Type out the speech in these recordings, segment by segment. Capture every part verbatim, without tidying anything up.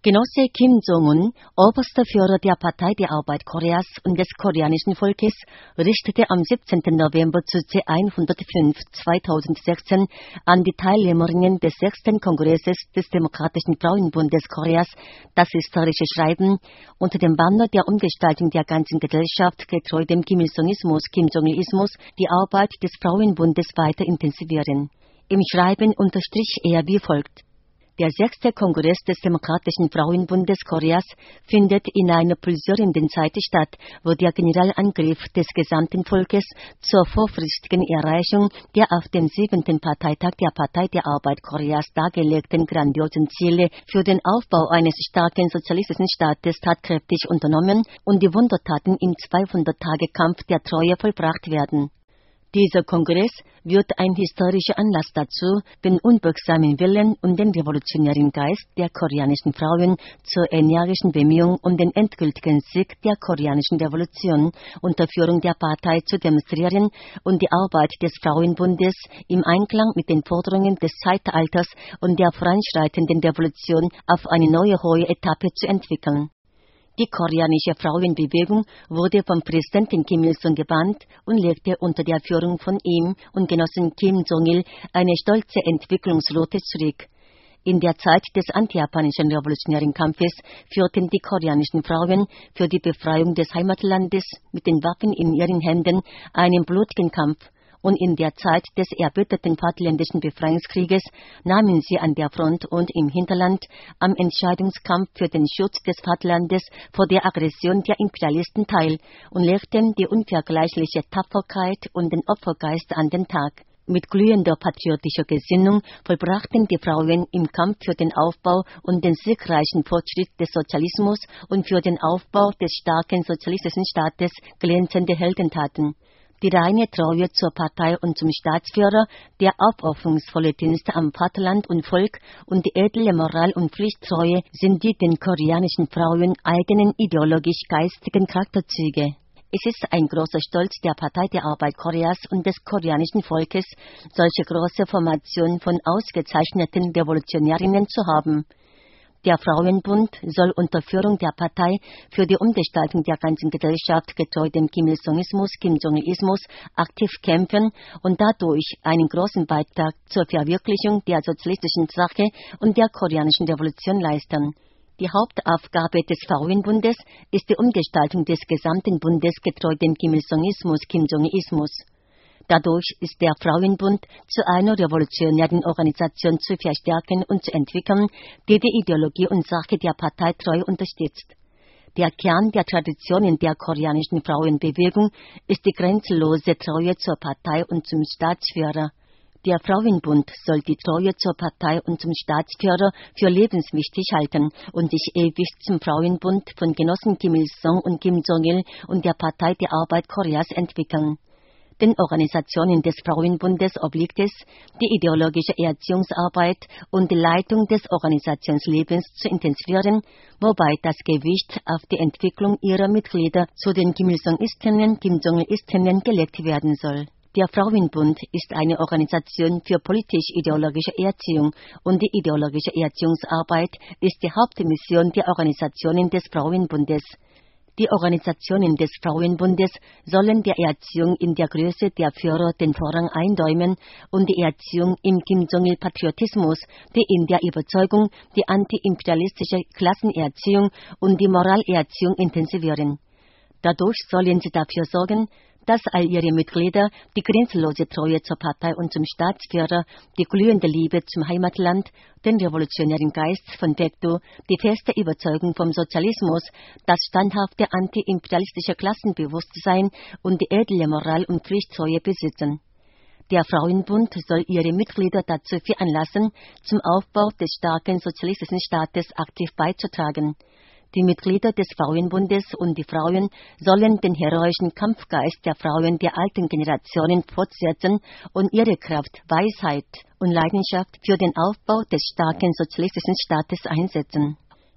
Genosse Kim Jong-un, oberster Führer der Partei der Arbeit Koreas und des koreanischen Volkes, richtete am siebzehnten November zu C hundertfünf zweitausendsechzehn an die Teilnehmerinnen des sechsten Kongresses des Demokratischen Frauenbundes Koreas das historische Schreiben unter dem Banner der Umgestaltung der ganzen Gesellschaft getreu dem Kim Il-sungismus, Kim Jong-ilismus, die Arbeit des Frauenbundes weiter intensivieren. Im Schreiben unterstrich er wie folgt: Der sechste Kongress des Demokratischen Frauenbundes Koreas findet in einer pulsierenden Zeit statt, wo der Generalangriff des gesamten Volkes zur vorfristigen Erreichung der auf dem siebenten Parteitag der Partei der Arbeit Koreas dargelegten grandiosen Ziele für den Aufbau eines starken sozialistischen Staates tatkräftig unternommen und die Wundertaten im zweihundert-Tage-Kampf der Treue vollbracht werden. Dieser Kongress wird ein historischer Anlass dazu, den unbürgsamen Willen und den revolutionären Geist der koreanischen Frauen zur energischen Bemühung um den endgültigen Sieg der koreanischen Revolution unter Führung der Partei zu demonstrieren und die Arbeit des Frauenbundes im Einklang mit den Forderungen des Zeitalters und der voranschreitenden Revolution auf eine neue hohe Etappe zu entwickeln. Die koreanische Frauenbewegung wurde vom Präsidenten Kim Il-sung gebannt und legte unter der Führung von ihm und Genossen Kim Jong-il eine stolze Entwicklungsroute zurück. In der Zeit des antijapanischen revolutionären Kampfes führten die koreanischen Frauen für die Befreiung des Heimatlandes mit den Waffen in ihren Händen einen blutigen Kampf. Und in der Zeit des erbitterten Vaterländischen Befreiungskrieges nahmen sie an der Front und im Hinterland am Entscheidungskampf für den Schutz des Vaterlandes vor der Aggression der Imperialisten teil und legten die unvergleichliche Tapferkeit und den Opfergeist an den Tag. Mit glühender patriotischer Gesinnung vollbrachten die Frauen im Kampf für den Aufbau und den siegreichen Fortschritt des Sozialismus und für den Aufbau des starken sozialistischen Staates glänzende Heldentaten. Die reine Treue zur Partei und zum Staatsführer, der aufopferungsvolle Dienst am Vaterland und Volk und die edle Moral- und Pflichttreue sind die den koreanischen Frauen eigenen ideologisch-geistigen Charakterzüge. Es ist ein großer Stolz der Partei der Arbeit Koreas und des koreanischen Volkes, solche große Formation von ausgezeichneten Revolutionärinnen zu haben. Der Frauenbund soll unter Führung der Partei für die Umgestaltung der ganzen Gesellschaft getreu dem Kim Il-sungismus, Kim Jong-ilismus aktiv kämpfen und dadurch einen großen Beitrag zur Verwirklichung der sozialistischen Sache und der koreanischen Revolution leisten. Die Hauptaufgabe des Frauenbundes ist die Umgestaltung des gesamten Bundes getreu dem Kim Il-sungismus, Kim Jong-ilismus. Dadurch ist der Frauenbund zu einer revolutionären Organisation zu verstärken und zu entwickeln, die die Ideologie und Sache der Partei treu unterstützt. Der Kern der Traditionen der koreanischen Frauenbewegung ist die grenzenlose Treue zur Partei und zum Staatsführer. Der Frauenbund soll die Treue zur Partei und zum Staatsführer für lebenswichtig halten und sich ewig zum Frauenbund von Genossen Kim Il-sung und Kim Jong-il und der Partei der Arbeit Koreas entwickeln. Den Organisationen des Frauenbundes obliegt es, die ideologische Erziehungsarbeit und die Leitung des Organisationslebens zu intensivieren, wobei das Gewicht auf die Entwicklung ihrer Mitglieder zu den Kim Il-sungistinnen, Kim Jong-ilistinnen gelegt werden soll. Der Frauenbund ist eine Organisation für politisch-ideologische Erziehung und die ideologische Erziehungsarbeit ist die Hauptmission der Organisationen des Frauenbundes. Die Organisationen des Frauenbundes sollen der Erziehung in der Größe der Führer den Vorrang einräumen und die Erziehung im Kim Jong-il-Patriotismus, die in der Überzeugung, die antiimperialistische Klassenerziehung und die Moralerziehung intensivieren. Dadurch sollen sie dafür sorgen, dass all ihre Mitglieder die grenzenlose Treue zur Partei und zum Staatsführer, die glühende Liebe zum Heimatland, den revolutionären Geist von Dekdo, die feste Überzeugung vom Sozialismus, das standhafte antiimperialistische Klassenbewusstsein und die edle Moral- und Pflichttreue besitzen. Der Frauenbund soll ihre Mitglieder dazu veranlassen, zum Aufbau des starken sozialistischen Staates aktiv beizutragen. Die Mitglieder des Frauenbundes und die Frauen sollen den heroischen Kampfgeist der Frauen der alten Generationen fortsetzen und ihre Kraft, Weisheit und Leidenschaft für den Aufbau des starken sozialistischen Staates einsetzen.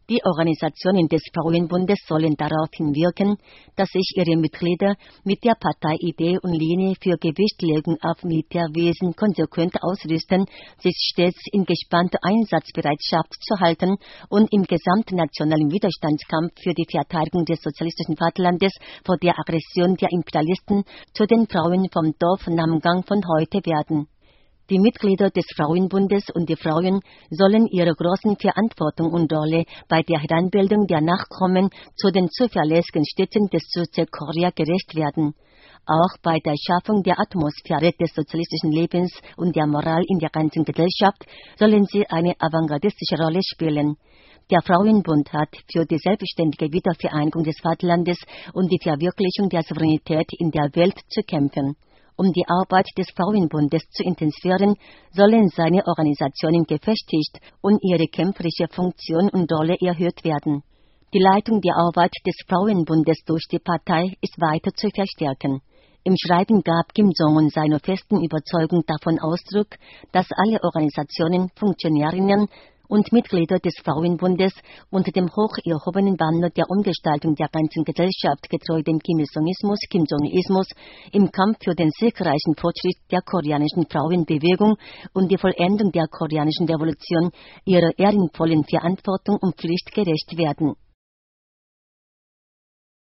Die Organisationen des Frauenbundes sollen darauf hinwirken, dass sich ihre Mitglieder mit der Parteiidee und Linie für Gewichtlegung auf Militärwesen konsequent ausrüsten, sich stets in gespannter Einsatzbereitschaft zu halten und im gesamtnationalen Widerstandskampf für die Verteidigung des sozialistischen Vaterlandes vor der Aggression der Imperialisten zu den Frauen vom Dorf Namgang von heute werden. Die Mitglieder des Frauenbundes und die Frauen sollen ihrer großen Verantwortung und Rolle bei der Heranbildung der Nachkommen zu den zuverlässigen Städten des Südkorea gerecht werden. Auch bei der Schaffung der Atmosphäre des sozialistischen Lebens und der Moral in der ganzen Gesellschaft sollen sie eine avantgardistische Rolle spielen. Der Frauenbund hat für die selbstständige Wiedervereinigung des Vaterlandes und die Verwirklichung der Souveränität in der Welt zu kämpfen. Um die Arbeit des Frauenbundes zu intensivieren, sollen seine Organisationen gefestigt und ihre kämpferische Funktion und Rolle erhöht werden. Die Leitung der Arbeit des Frauenbundes durch die Partei ist weiter zu verstärken. Im Schreiben gab Kim Jong-un seiner festen Überzeugung davon Ausdruck, dass alle Organisationen, Funktionärinnen und Mitglieder des Frauenbundes unter dem hoch erhobenen Banner der Umgestaltung der ganzen Gesellschaft getreu dem Kim Il-sungismus, Kim Jong-ilismus, im Kampf für den siegreichen Fortschritt der koreanischen Frauenbewegung und die Vollendung der koreanischen Revolution ihrer ehrenvollen Verantwortung und Pflicht gerecht werden.